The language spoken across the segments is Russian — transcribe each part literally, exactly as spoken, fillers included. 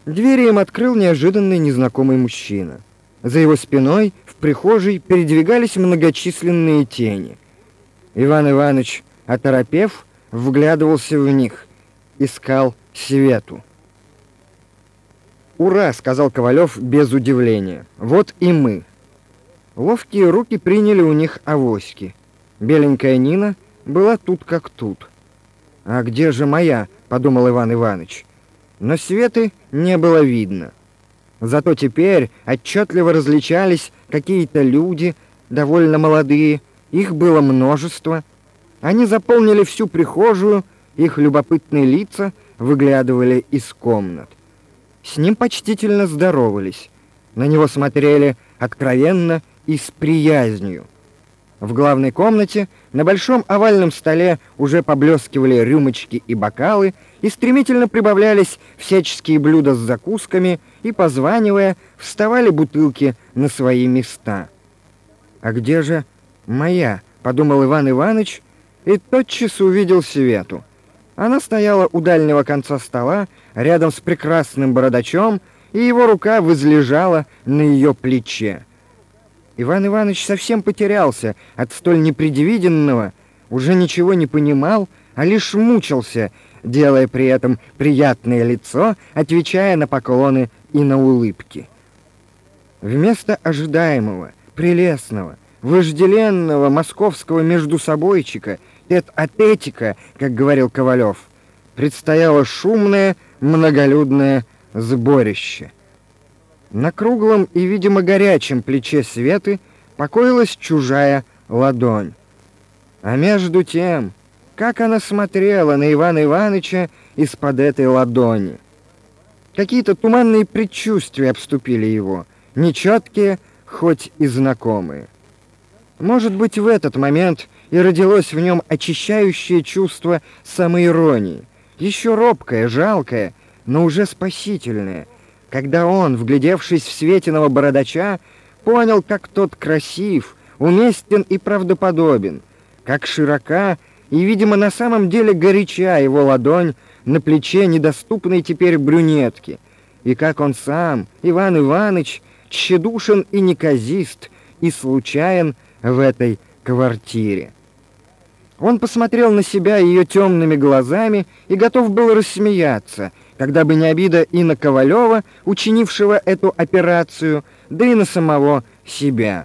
Двери им открыл неожиданный незнакомый мужчина. За его спиной в прихожей передвигались многочисленные тени. Иван Иванович, оторопев, вглядывался в них, искал Свету. «Ура!» — сказал Ковалев без удивления. «Вот и мы». Ловкие руки приняли у них авоськи. Беленькая Нина была тут как тут. «А где же моя?» — подумал Иван Иванович. Но Светы не было видно. Зато теперь отчетливо различались какие-то люди, довольно молодые. Их было множество. Они заполнили всю прихожую, их любопытные лица выглядывали из комнат. С ним почтительно здоровались. На него смотрели откровенно и с приязнью. В главной комнате на большом овальном столе уже поблескивали рюмочки и бокалы, и стремительно прибавлялись всяческие блюда с закусками, и, позванивая, вставали бутылки на свои места. «А где же моя?» — подумал Иван Иванович, и тотчас увидел Свету. Она стояла у дальнего конца стола, рядом с прекрасным бородачом, и его рука возлежала на ее плече. Иван Иванович совсем потерялся от столь непредвиденного, уже ничего не понимал, а лишь мучился, делая при этом приятное лицо, отвечая на поклоны и на улыбки. Вместо ожидаемого, прелестного, вожделенного московского междусобойчика, тет-а-тетика, как говорил Ковалев, предстояло шумное, многолюдное сборище. На круглом и, видимо, горячем плече Светы покоилась чужая ладонь. А между тем, как она смотрела на Ивана Ивановича из-под этой ладони. Какие-то туманные предчувствия обступили его, нечеткие, хоть и знакомые. Может быть, в этот момент и родилось в нем очищающее чувство самоиронии, еще робкое, жалкое, но уже спасительное, когда он, вглядевшись в Светиного бородача, понял, как тот красив, уместен и правдоподобен, как широка и, видимо, на самом деле горяча его ладонь на плече недоступной теперь брюнетки, и как он сам, Иван Иванович, тщедушен и неказист, и случайен в этой квартире. Он посмотрел на себя ее темными глазами и готов был рассмеяться, когда бы не обида и на Ковалева, учинившего эту операцию, да и на самого себя.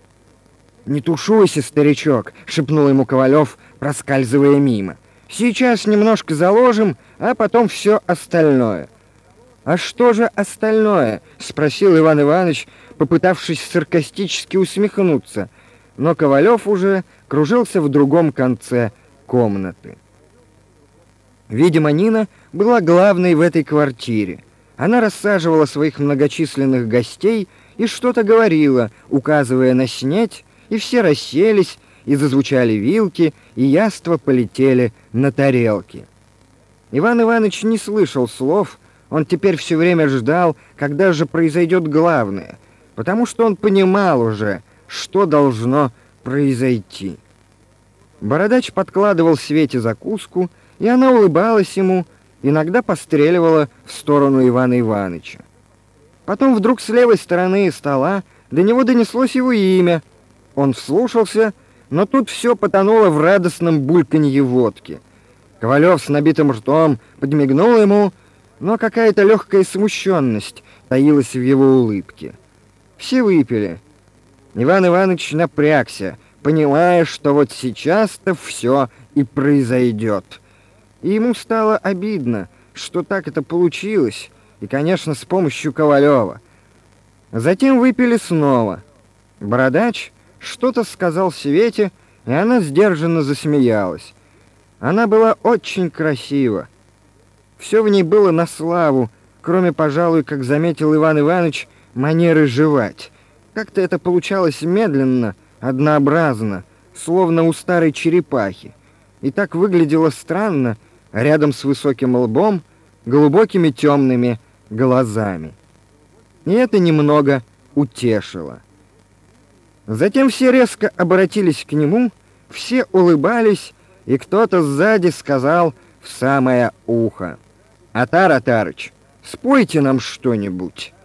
«Не тушуйся, старичок», — шепнул ему Ковалев, проскальзывая мимо. «Сейчас немножко заложим, а потом все остальное». «А что же остальное?» — спросил Иван Иванович, попытавшись саркастически усмехнуться, но Ковалев уже кружился в другом конце комнаты. Видимо, Нина была главной в этой квартире. Она рассаживала своих многочисленных гостей и что-то говорила, указывая на снеть, и все расселись, и зазвучали вилки, и яства полетели на тарелки. Иван Иванович не слышал слов, он теперь все время ждал, когда же произойдет главное, потому что он понимал уже, что должно произойти. Бородач подкладывал Свете закуску, и она улыбалась ему, иногда постреливала в сторону Ивана Ивановича. Потом вдруг с левой стороны стола до него донеслось его имя. Он вслушался, но тут все потонуло в радостном бульканье водки. Ковалев с набитым ртом подмигнул ему, но какая-то легкая смущенность таилась в его улыбке. Все выпили. Иван Иванович напрягся, понимая, что вот сейчас-то все и произойдет. И ему стало обидно, что так это получилось, и, конечно, с помощью Ковалева. Затем выпили снова. Бородач что-то сказал Свете, и она сдержанно засмеялась. Она была очень красива. Все в ней было на славу, кроме, пожалуй, как заметил Иван Иванович, манеры жевать. Как-то это получалось медленно, однообразно, словно у старой черепахи. И так выглядело странно, рядом с высоким лбом, глубокими темными глазами. И это немного утешило. Затем все резко обратились к нему, все улыбались, и кто-то сзади сказал в самое ухо: «Атар Атарыч, Спойте нам что-нибудь.